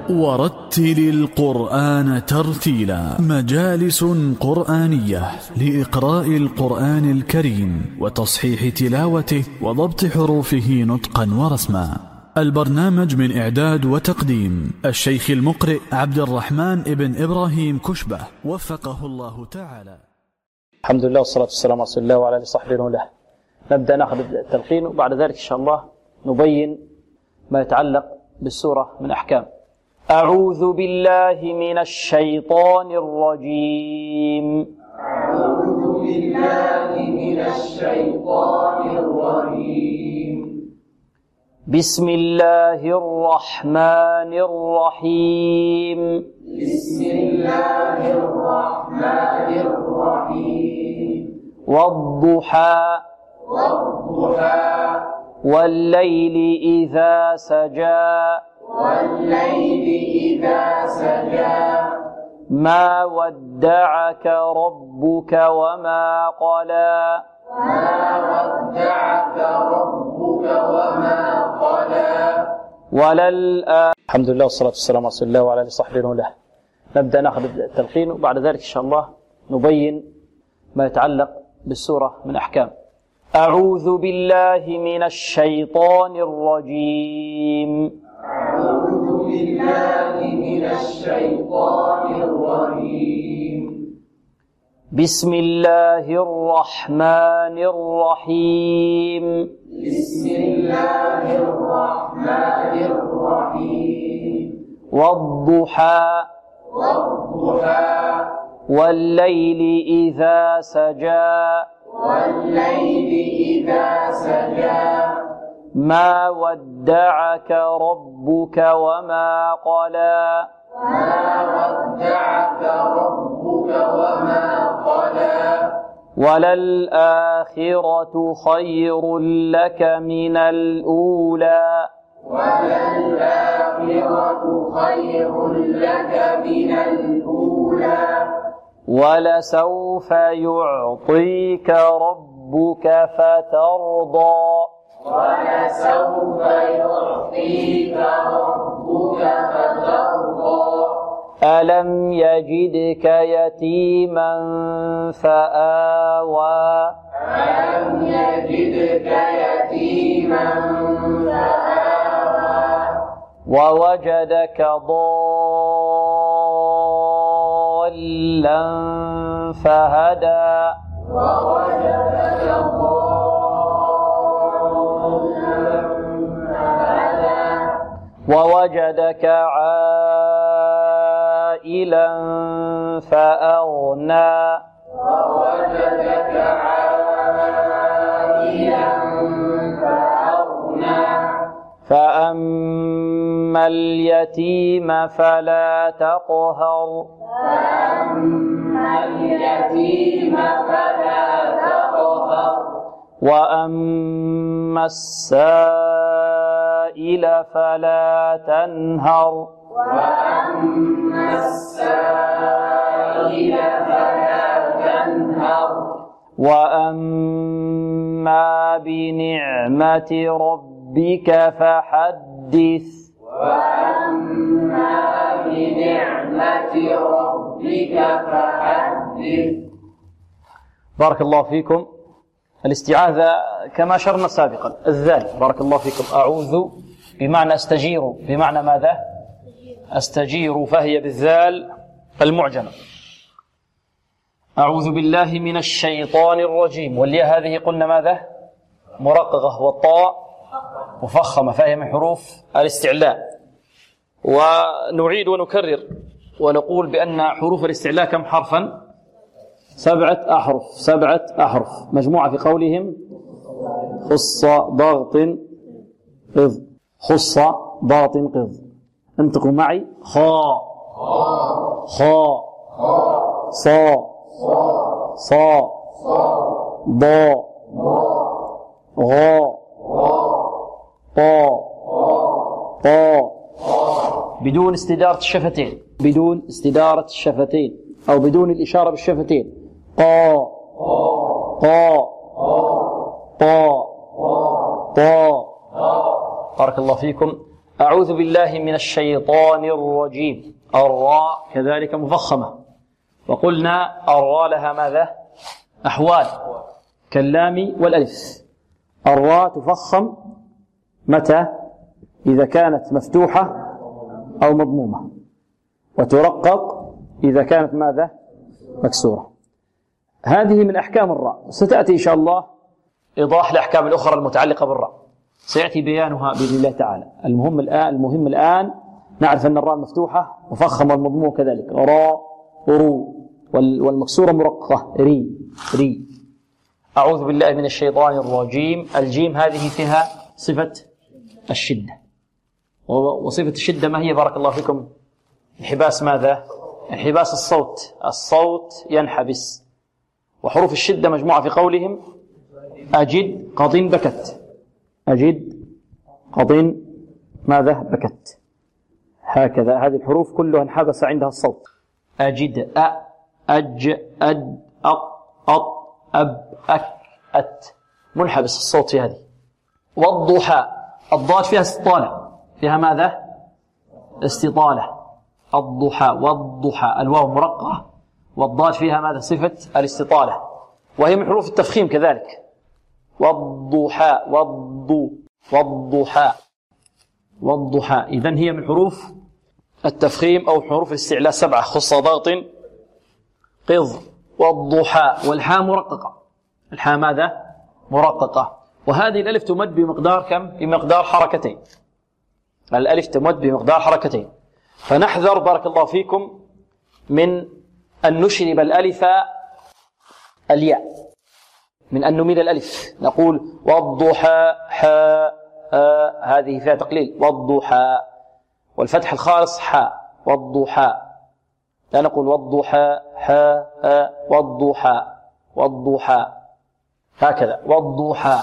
ورتل القرآن ترتيلا. مجالس قرآنية لإقراء القرآن الكريم وتصحيح تلاوته وضبط حروفه نطقا ورسما. البرنامج من إعداد وتقديم الشيخ المقرئ عبد الرحمن ابن إبراهيم كشبة وفقه الله تعالى. الحمد لله والصلاة والسلام على رسول الله وعلى آله وصحبه وله. نبدأ نأخذ التلقين وبعد ذلك إن شاء الله نبين ما يتعلق بالسورة من أحكام. أعوذ بالله من الشيطان الرجيم. أعوذ بالله من الشيطان الرجيم. بسم الله الرحمن الرحيم. بسم الله الرحمن الرحيم. والضحى والضحى والليل إذا سجى والليل إذا سجى ما ودعك ربك وما قلى ما ودعك ربك وما قلى الحمد لله والصلاة والسلام على رسول الله وعلى آله وصحبه وله. نبدأ نأخذ التلقين وبعد ذلك إن شاء الله نبين ما يتعلق بالسورة من أحكام. أعوذ بالله من الشيطان الرجيم. أعوذ بالله من الشيطان الرجيم. بسم الله الرحمن الرحيم. بسم الله الرحمن الرحيم. والضحى والضحى والليل إذا سجى والليل إذا سجى ما ودعك ربك وما قلى ما ودعك ربك وما قلى وللآخرة خير لك من الأولى وللآخرة خير لك من الأولى ولسوف يعطيك ربك فترضى ولسوف يعطيك ربك فترضى ألم يجدك يتيما فآوى ألم يجدك يتيما فآوى ووجدك ضالا فهدى ووجدك ضالا فهدى ووجدك عائلا فأغنى ووجدك عائلا فأغنى فأما اليتيم فلا تقهر فأما اليتيم فلا تقهر وأما السائل فلا تنهر وأما السائل فلا تنهر وأما بنعمة ربك فحدث وأما بنعمة ربك فحدث. بارك الله فيكم. الاستعاذة كما شرنا سابقا الذال. بارك الله فيكم. أعوذ بمعنى أستجير، بمعنى ماذا؟ أستجير، فهي بالذال المعجمة. أعوذ بالله من الشيطان الرجيم. والياء هذه قلنا ماذا؟ مرققة، والطاء مفخمة، فهي من حروف الاستعلاء. ونعيد ونكرر ونقول بأن حروف الاستعلاء كم حرفا؟ 7 أحرف. 7 أحرف مجموعة في قولهم خص ضغط قض. خص ضغط قض. انطقوا معي. خا خا صا صا ضا غا طا طا بدون استدارة الشفتين، بدون استدارة الشفتين أو بدون الإشارة بالشفتين. قا قا قا قا. بارك الله فيكم. أعوذ بالله من الشيطان الرجيم. الراء كذلك مفخمة، وقلنا الراء لها ماذا؟ أحوال كاللام والألف. الراء تفخم متى؟ إذا كانت مفتوحة أو مضمومة، وترقق إذا كانت ماذا؟ مكسورة. هذه من أحكام الراء. ستأتي إن شاء الله إيضاح الأحكام الأخرى المتعلقة بالراء، سيأتي بيانها بإذن الله تعالى. المهم الآن نعرف أن الراء مفتوحة مفخمة والمضمومة كذلك، راء رو، والمكسورة مرققة ري ري. أعوذ بالله من الشيطان الرجيم. الجيم هذه فيها صفة الشدة، وصفة الشدة ما هي بارك الله فيكم؟ انحباس ماذا؟ انحباس الصوت، الصوت ينحبس. وحروف الشدة مجموعة في قولهم أجد قض بكت، أجد قض ماذا؟ بكت. هكذا هذه الحروف كلها انحبس عندها الصوت. أجد أ أج أد أق أط أب أك أت، منحبس الصوت في هذه. والضحى، الضاد فيها استطالة، فيها ماذا؟ استطالة. الضحى والضحى، الواو مرققة والضاد فيها ماذا؟ صفة الاستطالة، وهي من حروف التفخيم كذلك. والضحى والضحى والضحى، إذن هي من حروف التفخيم أو حروف الاستعلاء 7 خص ضغط قض. والضحى، والحاء مرققة، الحاء ماذا؟ مرققة. وهذه الألف تمد بمقدار كم؟ بمقدار حركتين. الألف تمد بمقدار حركتين، فنحذر بارك الله فيكم من أن نشرب الألف الياء، من أن نميل الألف، نقول والضحى حاء، هذه فيها تقليل، والضحى، والفتح الخالص حاء، والضحى. لا نقول والضحى حاء، والضحى والضحى، هكذا والضحى.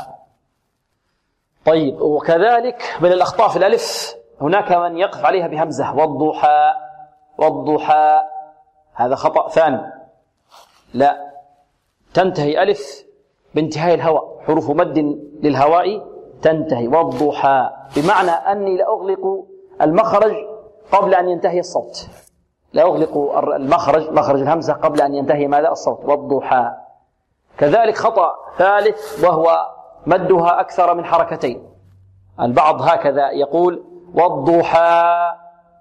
طيب، وكذلك من الأخطاء في الألف هناك من يقف عليها بهمزة، والضحى والضحى، هذا خطأ ثاني. لا، تنتهي ألف بانتهاء الهواء، حروف مد للهواء تنتهي. والضحى بمعنى أني لأغلق المخرج قبل أن ينتهي الصوت، لأغلق المخرج، مخرج الهمزة قبل أن ينتهي ماذا؟ الصوت. والضحى. كذلك خطأ ثالث وهو مدها أكثر من حركتين. البعض هكذا يقول والضحى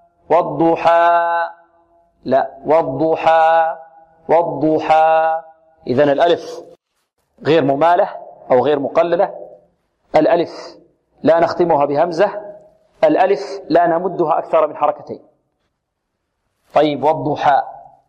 والضحى، لا، والضحى والضحى. إذن الألف غير ممالة أو غير مقللة. الألف لا نختمها بهمزة، الألف لا نمدها أكثر من حركتين. طيب، والضحى.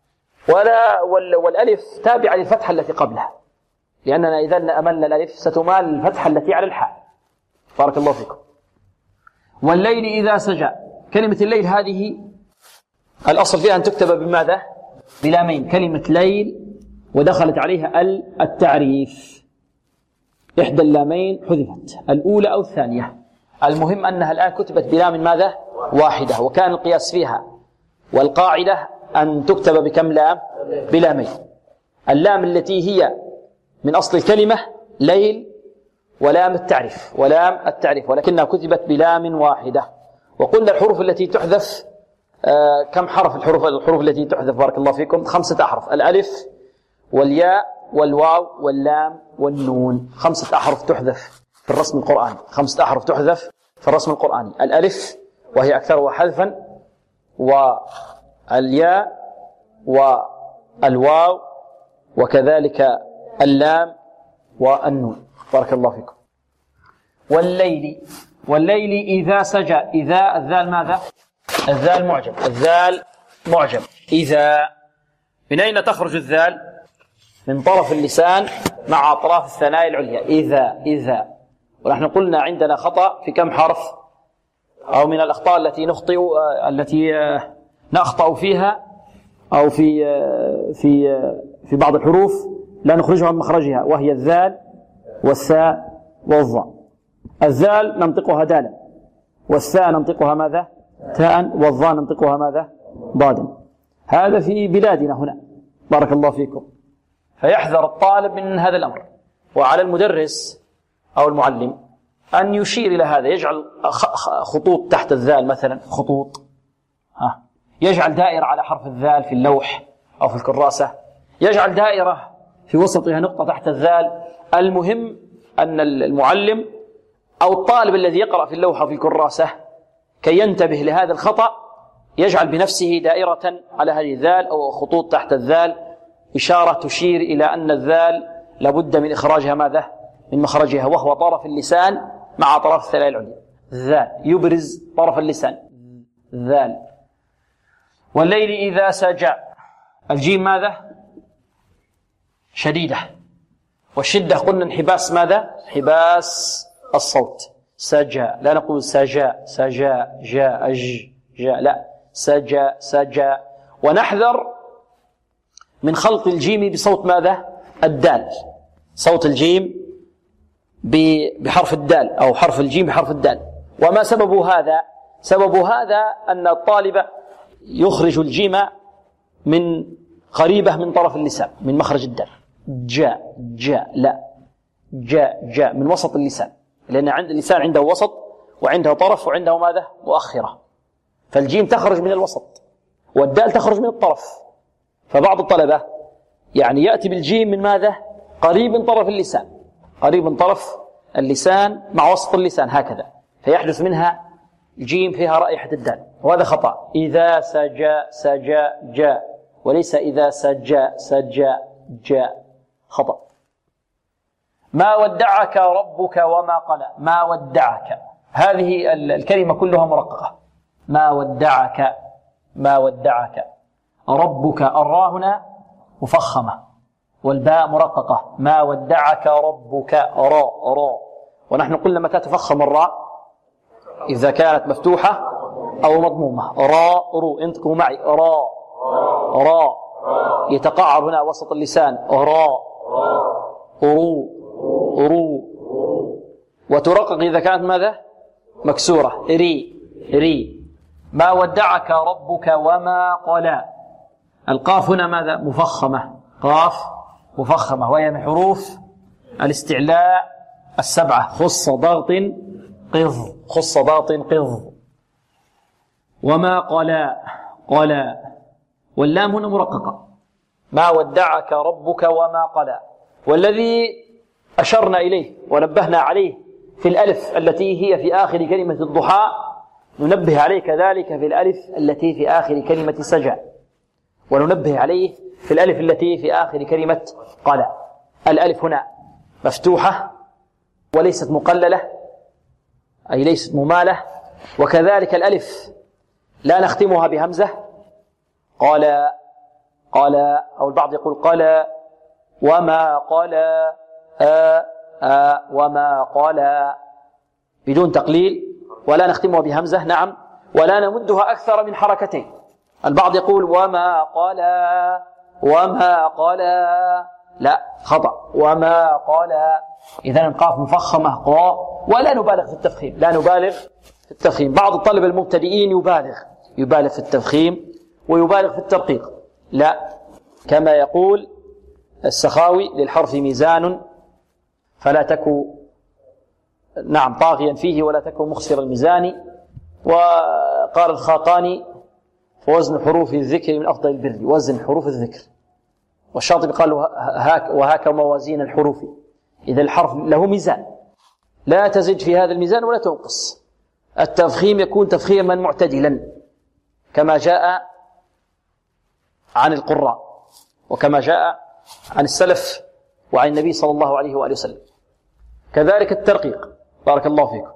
والألف تابعة للفتحة التي قبلها، لأننا إذا أملنا الألف ستمال الفتحة التي على الحاء. بارك الله فيكم. والليل إذا سجى، كلمة الليل هذه الأصل فيها أن تكتب بماذا؟ بلامين، كلمة ليل ودخلت عليها التعريف، إحدى اللامين حذفت، الأولى أو الثانية، المهم أنها الآن كتبت بلام ماذا؟ واحدة. وكان القياس فيها والقاعدة أن تكتب بكم لام؟ بلامين. اللام التي هي من أصل الكلمة ليل ولام التعريف، ولام التعريف، ولكنها كتبت بلام واحدة. وقلنا الحروف التي تحذف كم حرف؟ الحروف التي تحذف بارك الله فيكم 5 أحرف، الألف والياء والواو واللام والنون، 5 أحرف تحذف في الرسم القرآني، 5 أحرف تحذف في الرسم القرآني. الألف وهي أكثرها حذفا، والياء والواو، وكذلك اللام والنون. بارك الله فيكم. والليل إذا سجى، إذا الذال ماذا؟ الذال معجم، الذال معجم. إذا، من أين تخرج الذال؟ من طرف اللسان مع أطراف الثنايا العليا. إذا ونحن قلنا عندنا خطأ في كم حرف، أو من الأخطاء التي نخطأ فيها، أو في بعض الحروف لا نخرجها من مخرجها، وهي الذال والثاء والظاء. الذال ننطقها دالا، والثاء ننطقها ماذا؟ تاء، والظاء ننطقها ماذا؟ ضادا. هذا في بلادنا هنا بارك الله فيكم، فيحذر الطالب من هذا الأمر. وعلى المدرس أو المعلم أن يشير إلى هذا، يجعل خطوط تحت الذال مثلا، خطوط، يجعل دائرة على حرف الذال في اللوح أو في الكراسة، يجعل دائرة في وسطها نقطة تحت الذال. المهم أن المعلم أو الطالب الذي يقرأ في اللوحة في الكراسة كي ينتبه لهذا الخطأ يجعل بنفسه دائرة على هذه الذال أو خطوط تحت الذال، إشارة تشير إلى أن الذال لابد من إخراجها ماذا؟ من مخرجها، وهو طرف اللسان مع طرف الثنايا العليا. ذال يبرز طرف اللسان، ذال. والليل إذا سجى، الجيم ماذا؟ شديدة، والشدة قلنا انحباس ماذا؟ انحباس الصوت. سجى، لا نقول سجى سجى جاء جاء، لا، سجى سجى. ونحذر من خلط الجيم بصوت ماذا؟ الدال، صوت الجيم بحرف الدال أو حرف الجيم بحرف الدال. وما سبب هذا؟ سبب هذا أن الطالب يخرج الجيم من قريبة من طرف اللسان، من مخرج الدال. جاء جاء، لا، جاء جاء من وسط اللسان، لأن عند اللسان عنده وسط وعنده طرف وعنده ماذا؟ مؤخرة. فالجيم تخرج من الوسط والدال تخرج من الطرف. فبعض الطلبة يعني يأتي بالجيم من ماذا؟ قريب من طرف اللسان، قريب من طرف اللسان مع وسط اللسان هكذا، فيحدث منها جيم فيها رائحة الدال، وهذا خطأ. إذا سجى سجى جاء، وليس إذا سجى سجى جاء، خطأ. ما ودعك ربك وما قلى، ما ودعك، هذه الكلمة كلها مرققة. ما ودعك، ما ودعك. ربك، الراء هنا مفخمة والباء مرققة. ما ودعك ربك، راء راء. ونحن قلنا متى تفخم الراء؟ إذا كانت مفتوحة أو مضمومة. راء رو، انطقوا معي، راء راء، يتقعر هنا وسط اللسان، راء رو رو. وترقق إذا كانت ماذا؟ مكسورة، ري ري. ما ودعك ربك وما قلى. القاف هنا ماذا؟ مفخمة، قاف مفخمة، وهي من حروف الاستعلاء السبعة. خص ضغط قض، خص ضغط قض. وما قلى، قلى، واللام هنا مرققة. ما ودعك ربك وما قلى. والذي أشرنا إليه ونبهنا عليه في الألف التي هي في آخر كلمة الضحى، ننبه عليه كذلك في الألف التي في آخر كلمة سجى، وننبه عليه في الألف التي في آخر كلمة قلى. الألف هنا مفتوحة وليست مقللة، أي ليست ممالة. وكذلك الألف لا نختمها بهمزة، قال قال، أو البعض يقول قال وما قال وما قال بدون تقليل، ولا نختمها بهمزة، نعم، ولا نمدها أكثر من حركتين. البعض يقول وما قال وما قال، لا، خطأ، وما قال. إذن القاف مفخمة قاء، ولا نبالغ في التفخيم، لا نبالغ في التفخيم. بعض الطلبة المبتدئين يبالغ في التفخيم ويبالغ في الترقيق، لا، كما يقول السخاوي للحرف ميزان فلا تكو، نعم، طاغيا فيه ولا تكو مخسر الميزان. وقال الخاقاني فوزن حروف الذكر من أفضل البر، وزن حروف الذكر. والشاطبي قال وهاك موازين الحروف، إذا الحرف له ميزان لا تزد في هذا الميزان ولا تنقص. التفخيم يكون تفخيما معتدلا كما جاء عن القراء وكما جاء عن السلف وعن النبي صلى الله عليه وآله وسلم. كذلك الترقيق، بارك الله فيكم.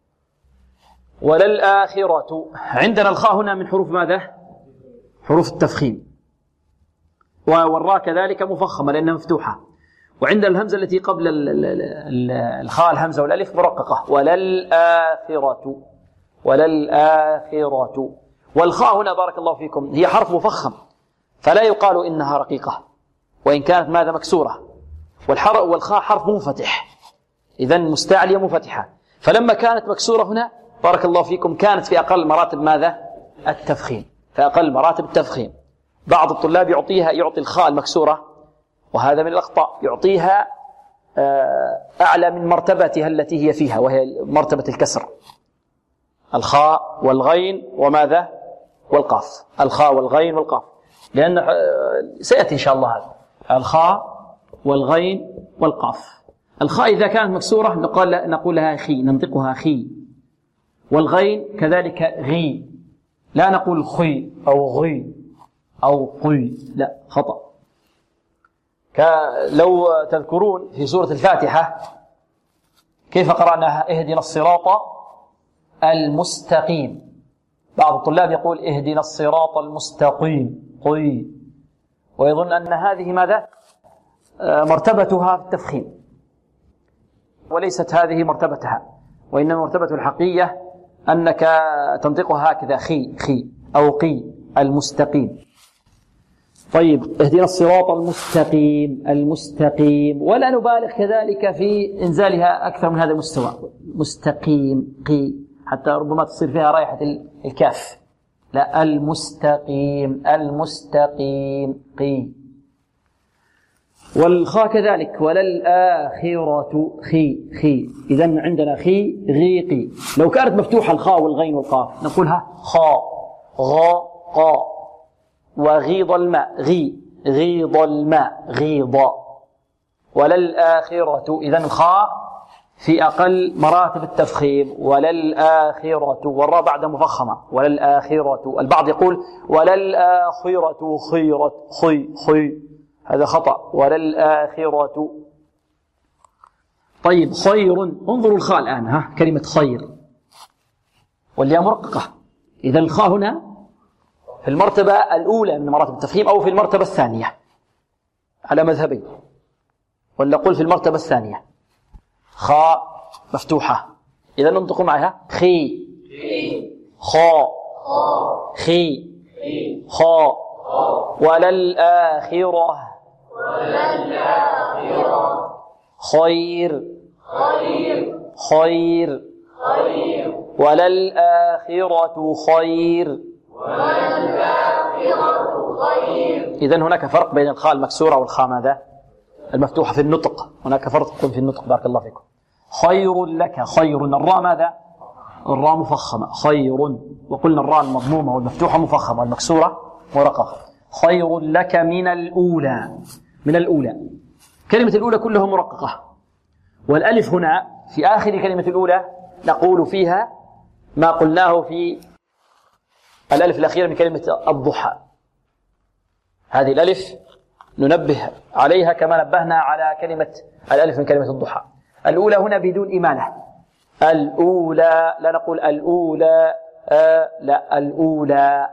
وللآخرة، عندنا الخاء هنا من حروف ماذا؟ حروف التفخيم. والراء كذلك مفخمة لأنها مفتوحة. وعندنا الهمزة التي قبل الخاء، الهمزة والألف مرققة. وللآخرة، وللآخرة. والخاء هنا بارك الله فيكم هي حرف مفخم، فلا يقال إنها رقيقة وإن كانت ماذا؟ مكسورة. والخاء حرف منفتح، إذن مستعلية منفتحة، فلما كانت مكسورة هنا بارك الله فيكم كانت في أقل مراتب ماذا؟ التفخيم، في أقل مراتب التفخيم. بعض الطلاب يعطي الخاء المكسورة، وهذا من الأخطاء، يعطيها أعلى من مرتبتها التي هي فيها، وهي مرتبة الكسر. الخاء والغين وماذا؟ والقاف. الخاء والغين والقاف، لأن سيأتي إن شاء الله هذا. الخاء والغين والقاف. الخاء إذا كانت مكسورة نقول لها خي، ننطقها خي. والغين كذلك غي، لا نقول خي أو غي أو قي، لا، خطأ. لو تذكرون في سورة الفاتحة كيف قرأناها؟ اهدنا الصراط المستقيم. بعض الطلاب يقول اهدنا الصراط المستقيم قي، ويظن أن هذه ماذا؟ مرتبتها في التفخيم، وليست هذه مرتبتها، وإنما مرتبة الحقيقية أنك تنطقها هكذا خي أو قي المستقيم. طيب، اهدنا الصراط المستقيم، ولا نبالغ كذلك في إنزالها أكثر من هذا المستوى، مستقيم قي، حتى ربما تصير فيها رائحة الكاف. لا، المستقيم قي. والخاء كذلك، وللآخرة خي. إذن عندنا خي غيقي. لو كانت مفتوحة الخاء والغين والقاف نقولها خاء غا قا. وغيض الماء غيض الماء غيضا. وللآخرة، إذن الخاء في أقل مراتب التفخيم، وللآخرة، والراء بعد مفخمة، وللآخرة. البعض يقول وللآخرة خي، هذا خطأ، وللآخرة. طيب، خير، انظروا الخاء الآن، كلمة خير واللي مرققة. إذا الخاء هنا في المرتبة الأولى من مراتب التفخيم أو في المرتبة الثانية على مذهبين، ولا قل في المرتبة الثانية. خاء مفتوحة، إذا ننطق معها خي خاء خي خاء. وللآخرة خير وللآخرة خير. إذن هناك فرق بين الخاء المكسورة والخاء ماذا؟ المفتوحة في النطق. هناك فرق في النطق، بارك الله فيكم. خير لك، خير، الراء ماذا؟ الراء مفخمة، خير، وقلنا الراء المضمومة والمفتوحة مفخمة والمكسورة مرققة. خير لك من الأولى. كلمة الأولى كلها مرققة، والألف هنا في آخر كلمة الأولى نقول فيها ما قلناه في الألف الأخيرة من كلمة الضحى. هذه الألف ننبه عليها كما نبهنا على كلمة الألف من كلمة الضحى. الأولى هنا بدون إمالة، الأولى، لا نقول الأولى لا، الأولى.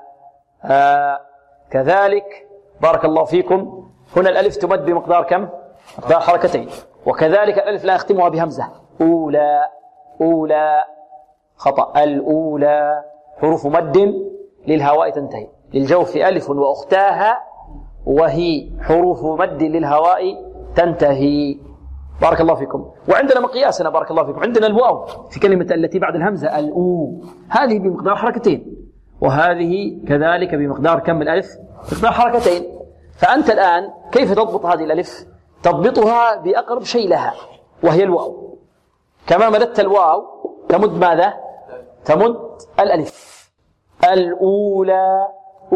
كذلك بارك الله فيكم، هنا الألف تمد بمقدار كم؟ مقدار حركتين. وكذلك الألف لا يختمها بهمزة، أولى، خطأ. الأولى حروف مد للهواء تنتهي، للجوف ألف وأختاها، وهي حروف مد للهواء تنتهي. بارك الله فيكم. وعندنا مقياسنا بارك الله فيكم، عندنا الواو في كلمة التي بعد الهمزة، الأو، هذه بمقدار حركتين، وهذه كذلك بمقدار كم الألف؟ مقدار حركتين. فأنت الآن كيف تضبط هذه الألف؟ تضبطها بأقرب شيء لها، وهي الواو. كما مددت الواو تمد ماذا؟ تمد الألف. الأولى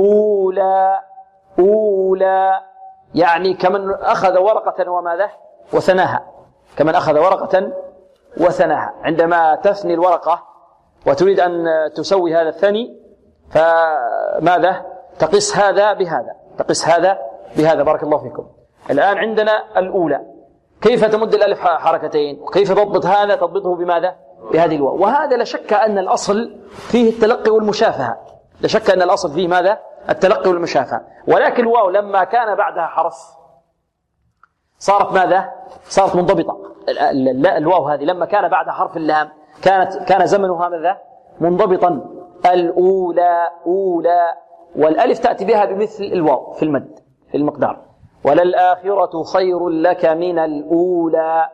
أولى، يعني كمن أخذ ورقة وماذا؟ وثناها، كمن أخذ ورقة وثناها. عندما تثني الورقة وتريد أن تسوي هذا الثني، فماذا؟ تقيس هذا بهذا، بارك الله فيكم. الآن عندنا الأولى، كيف تمد الألف حركتين؟ وكيف تضبط هذا؟ تضبطه بماذا؟ بهذه الواو. وهذا لا شك أن الأصل فيه التلقي والمشافهة، لا شك أن الأصل فيه ماذا؟ التلقي والمشافهة. ولكن الواو لما كان بعدها حرف صارت ماذا؟ صارت منضبطة. الواو هذه لما كان بعدها حرف اللام كان زمنها ماذا؟ منضبطا. الأولى أولى، والألف تأتي بها بمثل الواو في المد في المقدار. وللآخرة خير لك من الأولى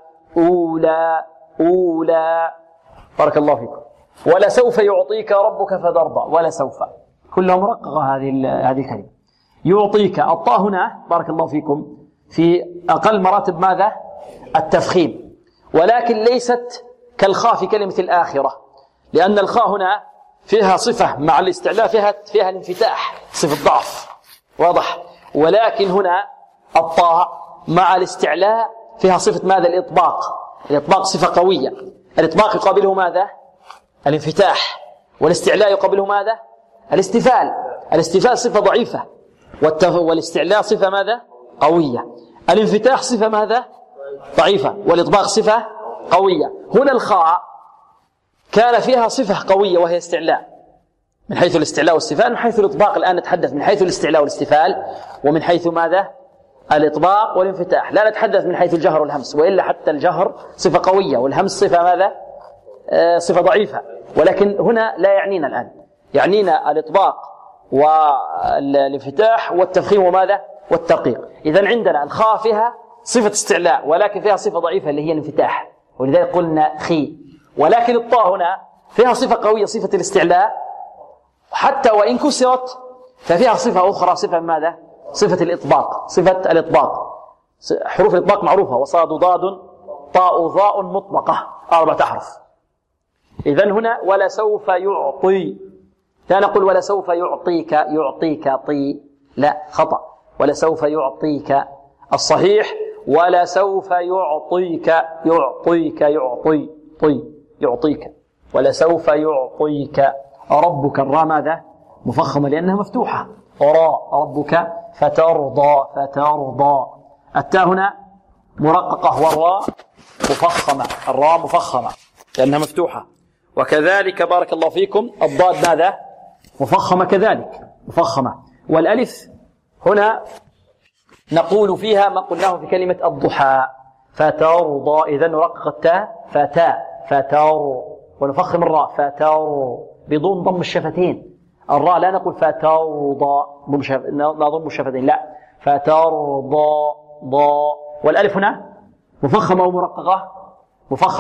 أولى. بارك الله فيكم. ولسوف يعطيك ربك فترضى، ولسوف، كلها مرققة هذه الكلمة. يعطيك، الطاء هنا بارك الله فيكم في أقل مراتب ماذا؟ التفخيم. ولكن ليست كالخاء في كلمة الآخرة، لأن الخاء هنا فيها صفة مع الاستعلاء فيها الانفتاح، صفة ضعف، واضح. ولكن هنا الطاء مع الاستعلاء فيها صفة ماذا؟ الإطباق. الإطباق صفة قوية. الإطباق يقابله ماذا؟ الانفتاح. والاستعلاء يقابله ماذا؟ الاستفال. الاستفال صفة ضعيفة، والاستعلاء صفة ماذا؟ قوية. الانفتاح صفة ماذا؟ ضعيفة، والإطباق صفة قوية. هنا الخاء كان فيها صفة قوية وهي استعلاء، من حيث الاستعلاء والاستفال. من حيث الإطباق الآن نتحدث من حيث الاستعلاء والاستفال، ومن حيث ماذا؟ الإطباق والانفتاح. لا نتحدث من حيث الجهر والهمس، وإلا حتى الجهر صفة قوية والهمس صفة ماذا؟ صفة ضعيفة. ولكن هنا لا يعنينا الآن، يعنينا الإطباق والانفتاح والتفخيم وماذا؟ والترقيق. إذن عندنا الخاء فيها صفة استعلاء ولكن فيها صفة ضعيفة اللي هي الانفتاح، ولذلك قلنا خي. ولكن الطاء هنا فيها صفة قوية، صفة الاستعلاء، حتى وإن كسرت ففيها صفة أخرى، صفة ماذا؟ صفة الإطباق. صفة الإطباق، حروف الإطباق معروفة: وصاد ضاد طاء ظاء مطبقة، 4 أحرف. إذن هنا ولسوف يعطي، لا نقول ولسوف يعطيك طي، لا، خطأ. ولسوف يعطيك، الصحيح ولسوف يعطيك يعطيك. ولسوف يعطيك ربك. الراء ماذا؟ مفخمة لأنها مفتوحة. راء ربك فترضى. التاء هنا مرققة والراء مفخمة. الراء مفخمة لأنها مفتوحة. وكذلك بارك الله فيكم الضاد ماذا؟ مفخمة كذلك، مفخمة. والألف هنا نقول فيها ما قلناه في كلمة الضحى: فترضى. إذن نرقق التاء فتر، ونفخم الراء فتر بدون ضم الشفتين. الراء لا نقول فترضى نضم الشفتين، لا، فترضى ضاء. والألف هنا مفخمة ومرققة، مفخمة